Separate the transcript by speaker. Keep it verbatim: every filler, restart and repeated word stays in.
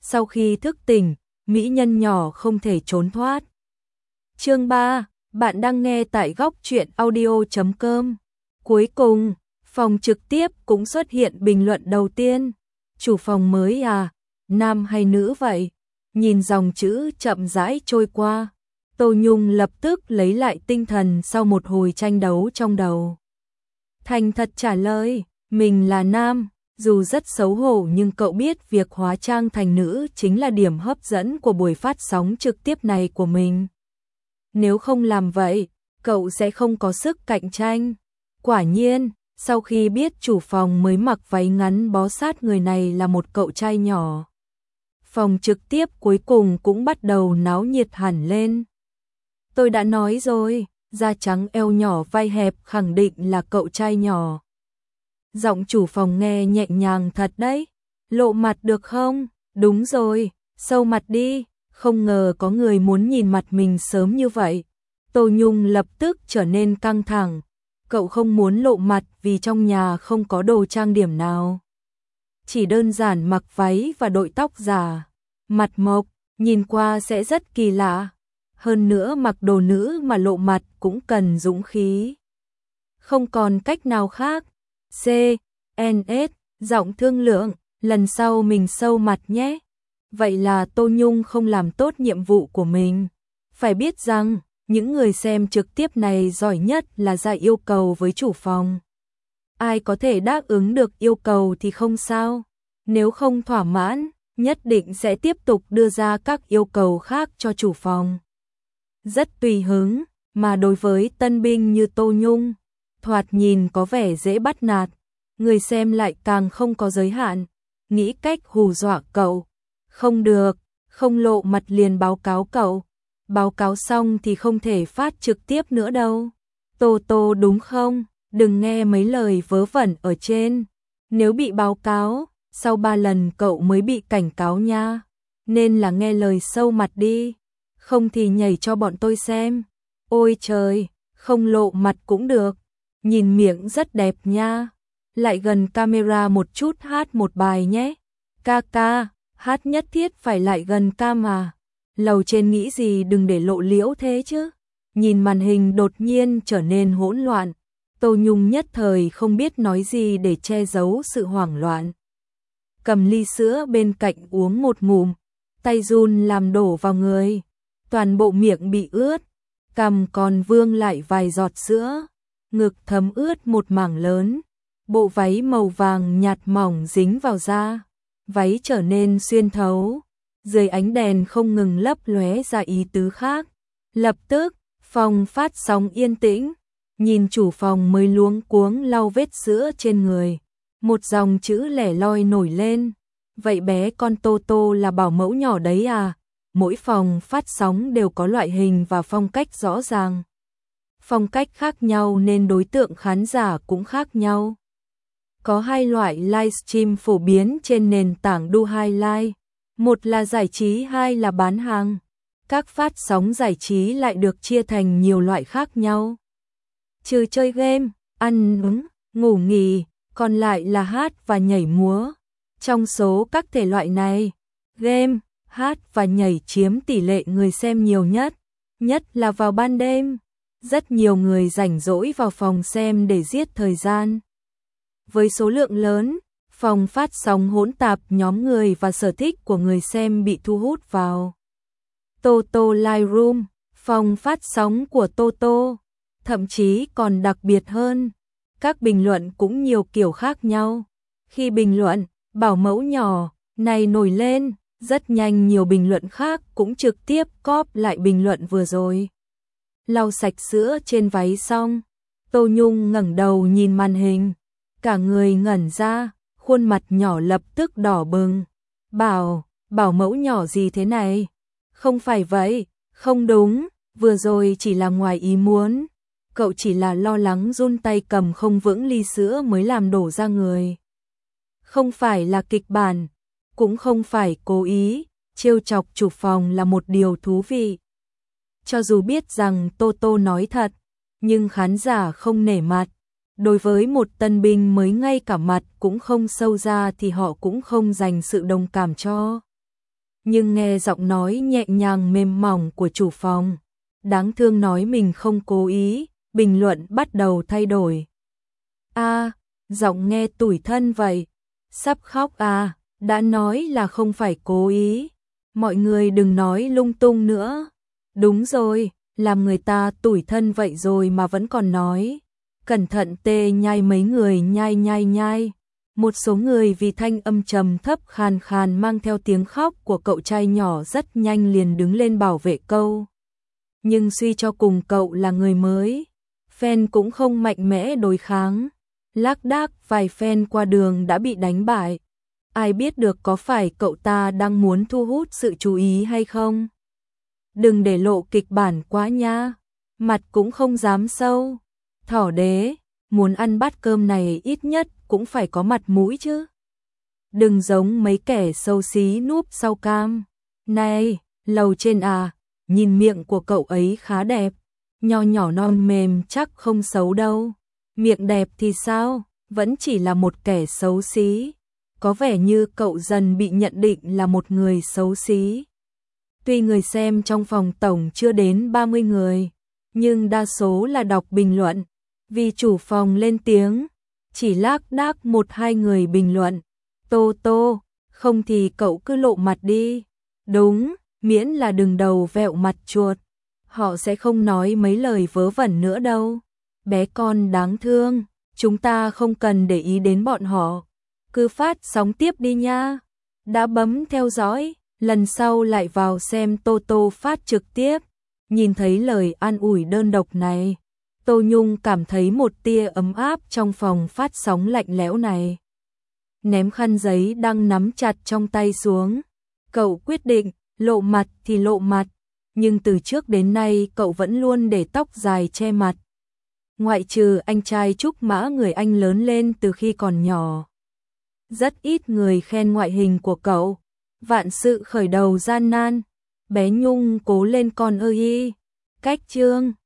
Speaker 1: sau khi thức tỉnh, mỹ nhân nhỏ không thể trốn thoát. Chương ba, bạn đang nghe tại góc truyện audio chấm com. Cuối cùng, phòng trực tiếp cũng xuất hiện bình luận đầu tiên. Chủ phòng mới à, nam hay nữ vậy? Nhìn dòng chữ chậm rãi trôi qua, Tô Nhung lập tức lấy lại tinh thần sau một hồi tranh đấu trong đầu. Thành thật trả lời, mình là nam, dù rất xấu hổ nhưng cậu biết việc hóa trang thành nữ chính là điểm hấp dẫn của buổi phát sóng trực tiếp này của mình. Nếu không làm vậy, cậu sẽ không có sức cạnh tranh. Quả nhiên, sau khi biết chủ phòng mới mặc váy ngắn bó sát người này là một cậu trai nhỏ, phòng trực tiếp cuối cùng cũng bắt đầu náo nhiệt hẳn lên. Tôi đã nói rồi, da trắng eo nhỏ vai hẹp khẳng định là cậu trai nhỏ. Giọng chủ phòng nghe nhẹ nhàng thật đấy. Lộ mặt được không? Đúng rồi, sâu mặt đi. Không ngờ có người muốn nhìn mặt mình sớm như vậy. Tô Nhung lập tức trở nên căng thẳng. Cậu không muốn lộ mặt vì trong nhà không có đồ trang điểm nào. Chỉ đơn giản mặc váy và đội tóc giả. Mặt mộc, nhìn qua sẽ rất kỳ lạ. Hơn nữa mặc đồ nữ mà lộ mặt cũng cần dũng khí. Không còn cách nào khác. C, N S, giọng thương lượng, lần sau mình sâu mặt nhé. Vậy là Tô Nhung không làm tốt nhiệm vụ của mình. Phải biết rằng, những người xem trực tiếp này giỏi nhất là ra yêu cầu với chủ phòng. Ai có thể đáp ứng được yêu cầu thì không sao. Nếu không thỏa mãn, nhất định sẽ tiếp tục đưa ra các yêu cầu khác cho chủ phòng. Rất tùy hứng, mà đối với tân binh như Tô Nhung, thoạt nhìn có vẻ dễ bắt nạt, người xem lại càng không có giới hạn, nghĩ cách hù dọa cậu. Không được, không lộ mặt liền báo cáo cậu. Báo cáo xong thì không thể phát trực tiếp nữa đâu. Tô Tô đúng không? Đừng nghe mấy lời vớ vẩn ở trên. Nếu bị báo cáo, sau ba lần cậu mới bị cảnh cáo nha. Nên là nghe lời sâu mặt đi. Không thì nhảy cho bọn tôi xem. Ôi trời, không lộ mặt cũng được. Nhìn miệng rất đẹp nha. Lại gần camera một chút hát một bài nhé. Ca ca, hát nhất thiết phải lại gần ca mà. Lầu trên nghĩ gì đừng để lộ liễu thế chứ. Nhìn màn hình đột nhiên trở nên hỗn loạn. Tô Nhung nhất thời không biết nói gì để che giấu sự hoảng loạn. Cầm ly sữa bên cạnh uống một ngụm. Tay run làm đổ vào người. Toàn bộ miệng bị ướt. Cằm còn vương lại vài giọt sữa. Ngực thấm ướt một mảng lớn. Bộ váy màu vàng nhạt mỏng dính vào da. Váy trở nên xuyên thấu. Dưới ánh đèn không ngừng lấp lóe ra ý tứ khác. Lập tức, phòng phát sóng yên tĩnh. Nhìn chủ phòng mới luống cuống lau vết sữa trên người. Một dòng chữ lẻ loi nổi lên. Vậy bé con Tô Tô là bảo mẫu nhỏ đấy à? Mỗi phòng phát sóng đều có loại hình và phong cách rõ ràng. Phong cách khác nhau nên đối tượng khán giả cũng khác nhau. Có hai loại livestream phổ biến trên nền tảng Do Highlight. Một là giải trí, hai là bán hàng. Các phát sóng giải trí lại được chia thành nhiều loại khác nhau. Trừ chơi game, ăn uống, ngủ nghỉ, còn lại là hát và nhảy múa. Trong số các thể loại này, game, hát và nhảy chiếm tỷ lệ người xem nhiều nhất, nhất là vào ban đêm. Rất nhiều người rảnh rỗi vào phòng xem để giết thời gian. Với số lượng lớn, phòng phát sóng hỗn tạp nhóm người và sở thích của người xem bị thu hút vào. Toto Lightroom, phòng phát sóng của Toto, thậm chí còn đặc biệt hơn. Các bình luận cũng nhiều kiểu khác nhau. Khi bình luận, bảo mẫu nhỏ, này nổi lên, rất nhanh nhiều bình luận khác cũng trực tiếp cóp lại bình luận vừa rồi. Lau sạch sữa trên váy xong, Tô Nhung ngẩng đầu nhìn màn hình. Cả người ngẩn ra, khuôn mặt nhỏ lập tức đỏ bừng. Bảo, bảo mẫu nhỏ gì thế này? Không phải vậy, không đúng, vừa rồi chỉ là ngoài ý muốn. Cậu chỉ là lo lắng run tay cầm không vững ly sữa mới làm đổ ra người. Không phải là kịch bản, cũng không phải cố ý, trêu chọc chủ phòng là một điều thú vị. Cho dù biết rằng Tô Tô nói thật, nhưng khán giả không nể mặt. Đối với một tân binh mới ngay cả mặt cũng không sâu ra thì họ cũng không dành sự đồng cảm cho. nhưng nghe giọng nói nhẹ nhàng mềm mỏng của chủ phòng, đáng thương nói mình không cố ý, bình luận bắt đầu thay đổi. A, giọng nghe tủi thân vậy, sắp khóc à, đã nói là không phải cố ý, mọi người đừng nói lung tung nữa. Đúng rồi, làm người ta tủi thân vậy rồi mà vẫn còn nói. Cẩn thận tê nhai mấy người nhai nhai nhai. Một số người vì thanh âm trầm thấp khàn khàn mang theo tiếng khóc của cậu trai nhỏ rất nhanh liền đứng lên bảo vệ câu. Nhưng suy cho cùng cậu là người mới, fan cũng không mạnh mẽ đối kháng. Lác đác vài fan qua đường đã bị đánh bại. Ai biết được có phải cậu ta đang muốn thu hút sự chú ý hay không? Đừng để lộ kịch bản quá nha. Mặt cũng không dám sâu. Thỏ đế, muốn ăn bát cơm này ít nhất cũng phải có mặt mũi chứ. Đừng giống mấy kẻ xấu xí núp sau cam. Này, lầu trên à, nhìn miệng của cậu ấy khá đẹp. Nho nhỏ non mềm chắc không xấu đâu. Miệng đẹp thì sao, vẫn chỉ là một kẻ xấu xí. Có vẻ như cậu dần bị nhận định là một người xấu xí. Tuy người xem trong phòng tổng chưa đến ba mươi người, nhưng đa số là đọc bình luận. Vì chủ phòng lên tiếng, chỉ lác đác một hai người bình luận. Tô tô, không thì cậu cứ lộ mặt đi. Đúng, miễn là đừng đầu vẹo mặt chuột. Họ sẽ không nói mấy lời vớ vẩn nữa đâu. Bé con đáng thương, chúng ta không cần để ý đến bọn họ. Cứ phát sóng tiếp đi nha. Đã bấm theo dõi, lần sau lại vào xem Tô Tô phát trực tiếp. Nhìn thấy lời an ủi đơn độc này, Tô Nhung cảm thấy một tia ấm áp trong phòng phát sóng lạnh lẽo này. Ném khăn giấy đang nắm chặt trong tay xuống. Cậu quyết định, lộ mặt thì lộ mặt. Nhưng từ trước đến nay cậu vẫn luôn để tóc dài che mặt. Ngoại trừ anh trai Trúc Mã người anh lớn lên từ khi còn nhỏ. Rất ít người khen ngoại hình của cậu. Vạn sự khởi đầu gian nan. Bé Nhung cố lên con ơi. Cách chương